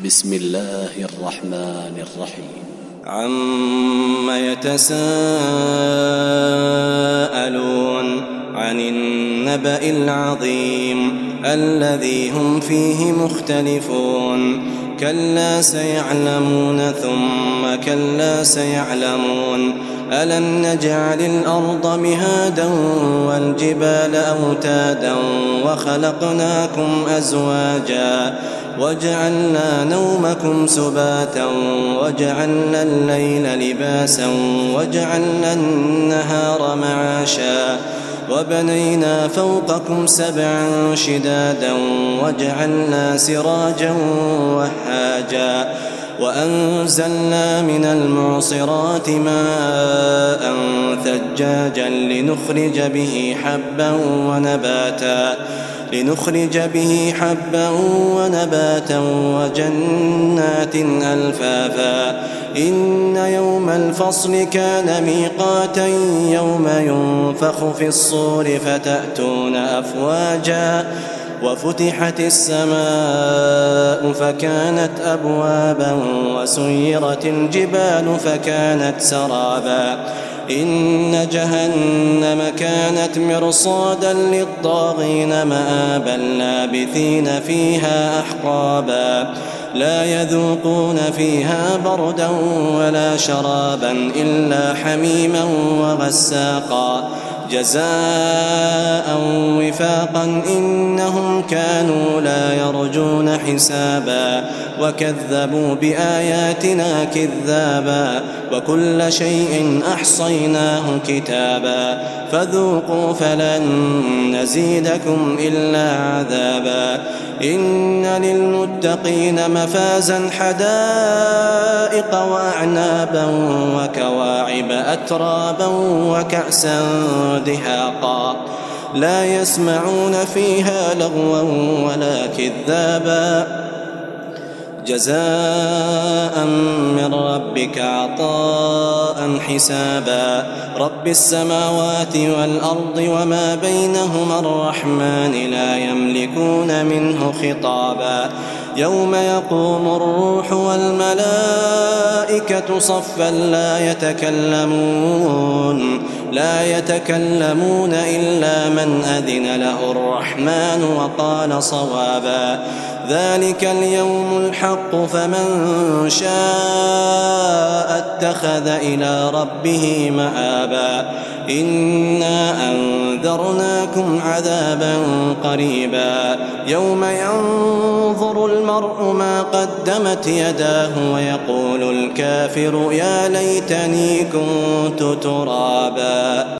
بسم الله الرحمن الرحيم. عم يتساءلون عن النبأ العظيم الذي هم فيه مختلفون كلا سيعلمون ثم كلا سيعلمون ألم نجعل الأرض مهادا والجبال أوتادا وخلقناكم أزواجا وجعلنا نومكم سباتا وجعلنا الليل لباسا وجعلنا النهار معاشا وبنينا فوقكم سبعا شدادا وجعلنا سراجا وهاجا وأنزلنا من المعصرات ماء ثجاجا لنخرج به حبا ونباتا وجنات ألفافا إن يوم الفصل كان ميقاتا يوم ينفخ في الصور فتأتون أفواجا وفتحت السماء فكانت أبوابا وسيرت الجبال فكانت سرابا إن جهنم كانت مرصادا للطاغين مآبا لابثين فيها أحقابا لا يذوقون فيها بردا ولا شرابا إلا حميما وغساقا جزاء وفاقا إنهم كانوا لا يرجون حسابا وكذبوا بآياتنا كذابا وكل شيء أحصيناه كتابا فذوقوا فلن نزيدكم إلا عذابا إن للمتقين مفازا حدائق وأعنابا وكواعب أترابا وكأسا دهاقا لا يسمعون فيها لغوا ولا كذابا جزاء من ربك عطاء حسابا رب السماوات والأرض وما بينهما الرحمن لا يملكون منه خطابا يوم يقوم الروح والملائكة صفا لا يتكلمون إلا من أذن له الرحمن وقال صوابا ذلك اليوم الحق فمن شاء اتخذ إلى ربه مآبا إنا أنذرناكم عذابا قريبا يوم ينظر المرء ما قدمت يداه ويقول الكافر يا ليتني كنت ترابا.